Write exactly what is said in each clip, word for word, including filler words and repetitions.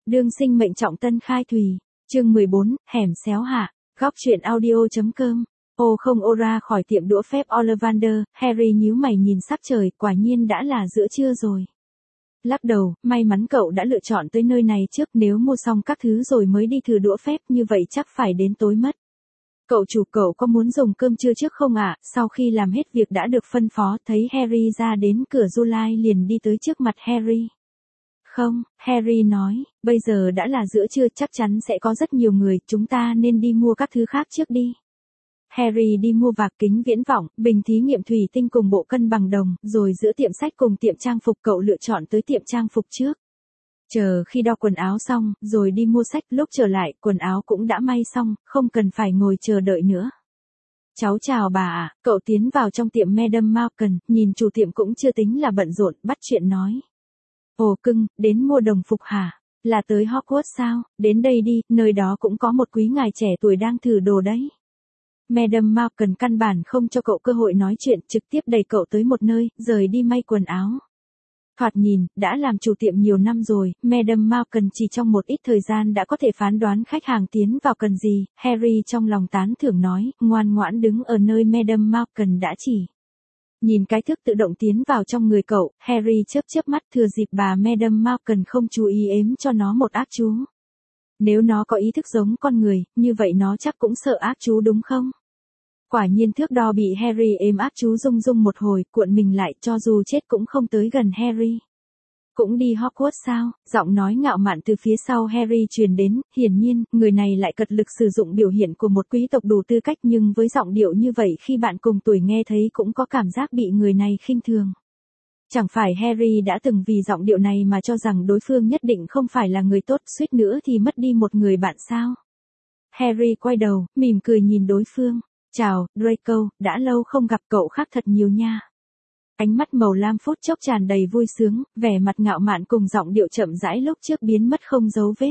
Đương sinh mệnh trọng tân khai thùy. Chương mười bốn, hẻm xéo hạ. Góc truyện audio.com. Ô không ô ra khỏi tiệm đũa phép Ollivander, Harry nhíu mày nhìn sắc trời, quả nhiên đã là giữa trưa rồi. Lắc đầu, may mắn cậu đã lựa chọn tới nơi này trước, nếu mua xong các thứ rồi mới đi thử đũa phép như vậy chắc phải đến tối mất. Cậu chủ, cậu có muốn dùng cơm trưa trước không ạ? À? Sau khi làm hết việc đã được phân phó, thấy Harry ra đến cửa, Julie liền đi tới trước mặt Harry. Không, Harry nói, bây giờ đã là giữa trưa, chắc chắn sẽ có rất nhiều người, chúng ta nên đi mua các thứ khác trước đi. Harry đi mua vạc kính viễn vọng, bình thí nghiệm thủy tinh cùng bộ cân bằng đồng, rồi giữa tiệm sách cùng tiệm trang phục cậu lựa chọn tới tiệm trang phục trước. Chờ khi đo quần áo xong, rồi đi mua sách, lúc trở lại, quần áo cũng đã may xong, không cần phải ngồi chờ đợi nữa. Cháu chào bà ạ, cậu tiến vào trong tiệm Madame Malkin, nhìn chủ tiệm cũng chưa tính là bận rộn, bắt chuyện nói. Ồ cưng, đến mua đồng phục hả? Là tới Hogwarts sao? Đến đây đi, nơi đó cũng có một quý ngài trẻ tuổi đang thử đồ đấy. Madame Malkin căn bản không cho cậu cơ hội nói chuyện, trực tiếp đẩy cậu tới một nơi, rời đi may quần áo. Thoạt nhìn, đã làm chủ tiệm nhiều năm rồi, Madame Malkin chỉ trong một ít thời gian đã có thể phán đoán khách hàng tiến vào cần gì. Harry trong lòng tán thưởng nói, ngoan ngoãn đứng ở nơi Madame Malkin đã chỉ. Nhìn cái thước tự động tiến vào trong người cậu, Harry chớp chớp mắt, thừa dịp bà Madame Malkin không chú ý ếm cho nó một ác chú. Nếu nó có ý thức giống con người, như vậy nó chắc cũng sợ ác chú đúng không? Quả nhiên thước đo bị Harry ếm ác chú rung rung một hồi, cuộn mình lại, cho dù chết cũng không tới gần Harry. Cũng đi Hogwarts sao? Giọng nói ngạo mạn từ phía sau Harry truyền đến, hiển nhiên, người này lại cật lực sử dụng biểu hiện của một quý tộc đủ tư cách, nhưng với giọng điệu như vậy khi bạn cùng tuổi nghe thấy cũng có cảm giác bị người này khinh thường. Chẳng phải Harry đã từng vì giọng điệu này mà cho rằng đối phương nhất định không phải là người tốt, suýt nữa thì mất đi một người bạn sao? Harry quay đầu, mỉm cười nhìn đối phương. Chào, Draco, đã lâu không gặp, cậu khác thật nhiều nha. Ánh mắt màu lam phút chốc tràn đầy vui sướng, vẻ mặt ngạo mạn cùng giọng điệu chậm rãi lúc trước biến mất không dấu vết.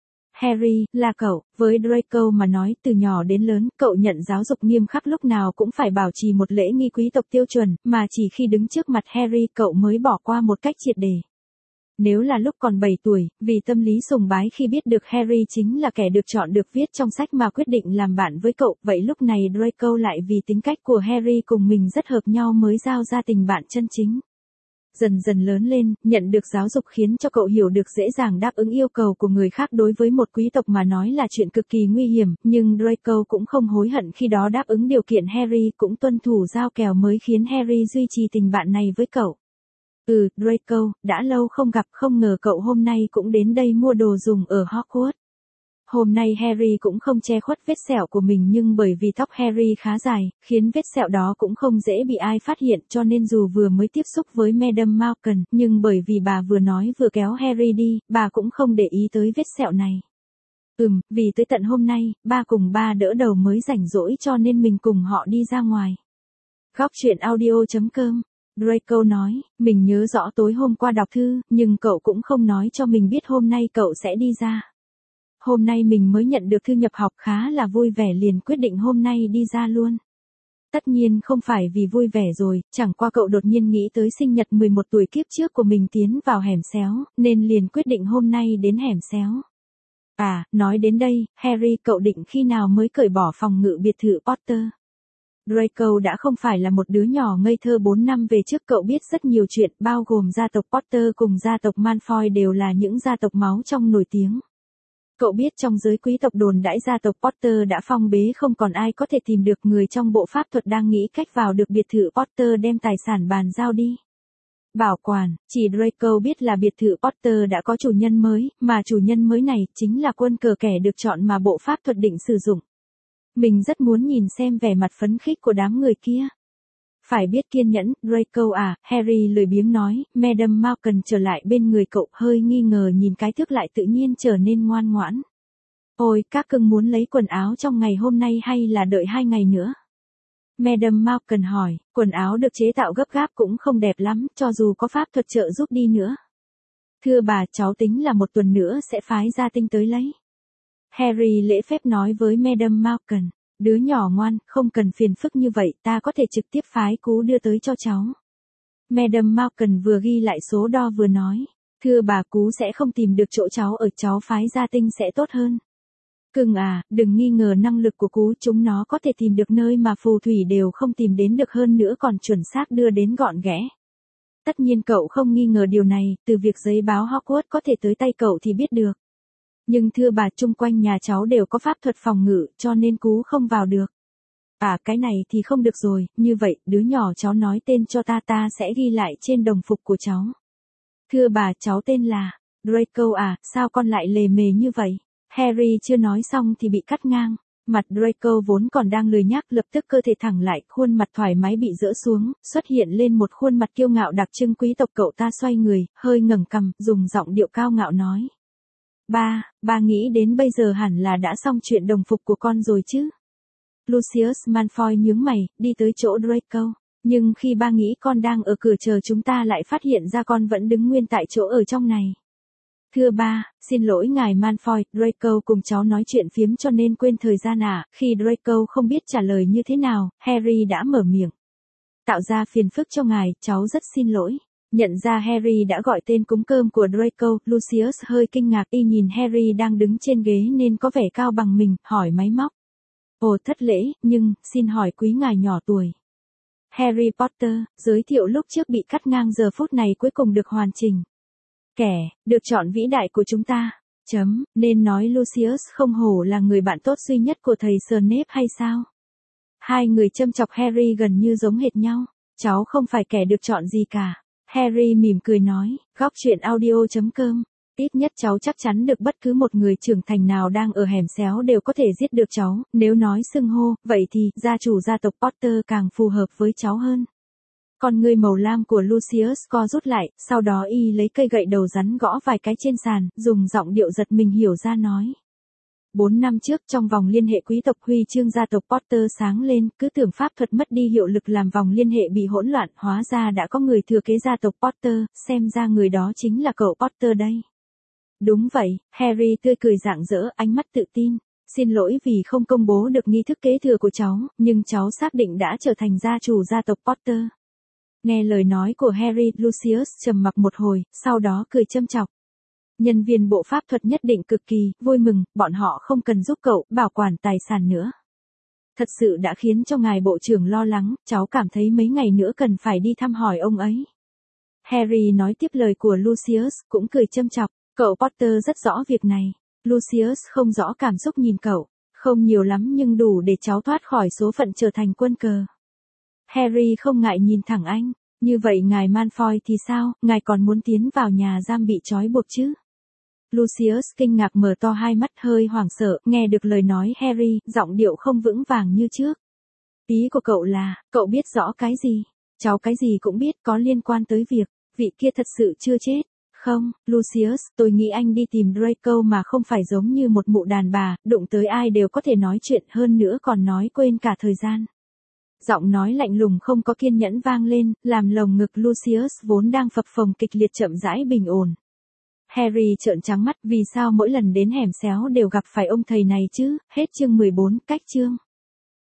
Harry, là cậu, với Draco mà nói, từ nhỏ đến lớn, cậu nhận giáo dục nghiêm khắc, lúc nào cũng phải bảo trì một lễ nghi quý tộc tiêu chuẩn, mà chỉ khi đứng trước mặt Harry cậu mới bỏ qua một cách triệt để. Nếu là lúc còn bảy tuổi, vì tâm lý sùng bái khi biết được Harry chính là kẻ được chọn được viết trong sách mà quyết định làm bạn với cậu, vậy lúc này Draco lại vì tính cách của Harry cùng mình rất hợp nhau mới giao ra tình bạn chân chính. Dần dần lớn lên, nhận được giáo dục khiến cho cậu hiểu được dễ dàng đáp ứng yêu cầu của người khác đối với một quý tộc mà nói là chuyện cực kỳ nguy hiểm, nhưng Draco cũng không hối hận khi đó đáp ứng điều kiện Harry, cũng tuân thủ giao kèo mới khiến Harry duy trì tình bạn này với cậu. Ừ, Draco, đã lâu không gặp, không ngờ cậu hôm nay cũng đến đây mua đồ dùng ở Hogwarts. Hôm nay Harry cũng không che khuất vết sẹo của mình, nhưng bởi vì tóc Harry khá dài, khiến vết sẹo đó cũng không dễ bị ai phát hiện, cho nên dù vừa mới tiếp xúc với Madame Malkin, nhưng bởi vì bà vừa nói vừa kéo Harry đi, bà cũng không để ý tới vết sẹo này. Ừm, vì tới tận hôm nay, ba cùng ba đỡ đầu mới rảnh rỗi cho nên mình cùng họ đi ra ngoài. Góc truyện audio.com. Draco nói, mình nhớ rõ tối hôm qua đọc thư, nhưng cậu cũng không nói cho mình biết hôm nay cậu sẽ đi ra. Hôm nay mình mới nhận được thư nhập học, khá là vui vẻ, liền quyết định hôm nay đi ra luôn. Tất nhiên không phải vì vui vẻ rồi, chẳng qua cậu đột nhiên nghĩ tới sinh nhật mười một tuổi kiếp trước của mình tiến vào hẻm xéo, nên liền quyết định hôm nay đến hẻm xéo. À, nói đến đây, Harry, cậu định khi nào mới cởi bỏ phòng ngự biệt thự Potter? Draco đã không phải là một đứa nhỏ ngây thơ, bốn năm về trước cậu biết rất nhiều chuyện, bao gồm gia tộc Potter cùng gia tộc Malfoy đều là những gia tộc máu trong nổi tiếng. Cậu biết trong giới quý tộc đồn đãi gia tộc Potter đã phong bế, không còn ai có thể tìm được, người trong bộ pháp thuật đang nghĩ cách vào được biệt thự Potter đem tài sản bàn giao đi. Bảo quản, chỉ Draco biết là biệt thự Potter đã có chủ nhân mới, mà chủ nhân mới này chính là quân cờ kẻ được chọn mà bộ pháp thuật định sử dụng. Mình rất muốn nhìn xem vẻ mặt phấn khích của đám người kia. Phải biết kiên nhẫn, Draco à, Harry lười biếng nói. Madame Malkin trở lại bên người cậu, hơi nghi ngờ nhìn cái thước lại, tự nhiên trở nên ngoan ngoãn. Ôi, các cưng muốn lấy quần áo trong ngày hôm nay hay là đợi hai ngày nữa? Madame Malkin hỏi, quần áo được chế tạo gấp gáp cũng không đẹp lắm, cho dù có pháp thuật trợ giúp đi nữa. Thưa bà, cháu tính là một tuần nữa sẽ phái gia tinh tới lấy. Harry lễ phép nói với Madame Malkin, đứa nhỏ ngoan, không cần phiền phức như vậy, ta có thể trực tiếp phái cú đưa tới cho cháu. Madame Malkin vừa ghi lại số đo vừa nói, Thưa bà, Cú sẽ không tìm được chỗ cháu ở, cháu phái gia tinh sẽ tốt hơn. Cưng à, đừng nghi ngờ năng lực của Cú, chúng nó có thể tìm được nơi mà phù thủy đều không tìm đến được, hơn nữa còn chuẩn xác đưa đến gọn ghẽ. Tất nhiên cậu không nghi ngờ điều này, từ việc giấy báo Hogwarts có thể tới tay cậu thì biết được. Nhưng thưa bà, chung quanh nhà cháu đều có pháp thuật phòng ngự, cho nên Cú không vào được. À, cái này thì không được rồi, như vậy, đứa nhỏ cháu nói tên cho ta, ta sẽ ghi lại trên đồng phục của cháu. Thưa bà, cháu tên là Draco à, sao con lại lề mề như vậy? Harry chưa nói xong thì bị cắt ngang. Mặt Draco vốn còn đang lười nhác, lập tức cơ thể thẳng lại, khuôn mặt thoải mái bị dỡ xuống, xuất hiện lên một khuôn mặt kiêu ngạo đặc trưng quý tộc. Cậu ta xoay người, hơi ngẩng cằm, dùng giọng điệu cao ngạo nói. Ba, ba nghĩ đến bây giờ hẳn là đã xong chuyện đồng phục của con rồi chứ? Lucius Malfoy nhướng mày, đi tới chỗ Draco. Nhưng khi ba nghĩ con đang ở cửa chờ chúng ta lại phát hiện ra con vẫn đứng nguyên tại chỗ ở trong này. Thưa ba, xin lỗi ngài Malfoy, Draco cùng cháu nói chuyện phiếm cho nên quên thời gian à. Khi Draco không biết trả lời như thế nào, Harry đã mở miệng. Tạo ra phiền phức cho ngài, cháu rất xin lỗi. Nhận ra Harry đã gọi tên cúng cơm của Draco, Lucius hơi kinh ngạc, y nhìn Harry đang đứng trên ghế nên có vẻ cao bằng mình, hỏi máy móc. Ồ, thất lễ, nhưng, xin hỏi quý ngài nhỏ tuổi. Harry Potter, giới thiệu lúc trước bị cắt ngang giờ phút này cuối cùng được hoàn chỉnh. Kẻ, được chọn vĩ đại của chúng ta, chấm, nên nói Lucius không hổ là người bạn tốt duy nhất của thầy Snape hay sao? Hai người châm chọc Harry gần như giống hệt nhau, cháu không phải kẻ được chọn gì cả. Harry mỉm cười nói, góc truyện audio chấm com. Ít nhất cháu chắc chắn được bất cứ một người trưởng thành nào đang ở hẻm xéo đều có thể giết được cháu, nếu nói xưng hô, vậy thì, gia chủ gia tộc Potter càng phù hợp với cháu hơn. Con ngươi màu lam của Lucius co rút lại, sau đó y lấy cây gậy đầu rắn gõ vài cái trên sàn, dùng giọng điệu giật mình hiểu ra nói. Bốn năm trước trong vòng liên hệ quý tộc huy chương gia tộc Potter sáng lên, cứ tưởng pháp thuật mất đi hiệu lực làm vòng liên hệ bị hỗn loạn, hóa ra đã có người thừa kế gia tộc Potter, xem ra người đó chính là cậu Potter đây. Đúng vậy, Harry tươi cười rạng rỡ, ánh mắt tự tin. Xin lỗi vì không công bố được nghi thức kế thừa của cháu, nhưng cháu xác định đã trở thành gia chủ gia tộc Potter. Nghe lời nói của Harry, Lucius trầm mặc một hồi, sau đó cười châm chọc. Nhân viên bộ pháp thuật nhất định cực kỳ vui mừng, bọn họ không cần giúp cậu bảo quản tài sản nữa. Thật sự đã khiến cho ngài bộ trưởng lo lắng, cháu cảm thấy mấy ngày nữa cần phải đi thăm hỏi ông ấy. Harry nói tiếp lời của Lucius, cũng cười châm chọc. Cậu Potter rất rõ việc này. Lucius không rõ cảm xúc nhìn cậu. Không nhiều lắm nhưng đủ để cháu thoát khỏi số phận trở thành quân cờ. Harry không ngại nhìn thẳng anh. Như vậy ngài Malfoy thì sao, ngài còn muốn tiến vào nhà giam bị trói buộc chứ? Lucius kinh ngạc mở to hai mắt hơi hoảng sợ, nghe được lời nói Harry, giọng điệu không vững vàng như trước. Ý của cậu là, cậu biết rõ cái gì? Cháu cái gì cũng biết có liên quan tới việc, vị kia thật sự chưa chết. Không, Lucius, tôi nghĩ anh đi tìm Draco mà không phải giống như một mụ đàn bà, đụng tới ai đều có thể nói chuyện, hơn nữa còn nói quên cả thời gian. Giọng nói lạnh lùng không có kiên nhẫn vang lên, làm lồng ngực Lucius vốn đang phập phồng kịch liệt chậm rãi bình ổn. Harry trợn trắng mắt, vì sao mỗi lần đến hẻm xéo đều gặp phải ông thầy này chứ? Hết chương mười bốn, cách chương.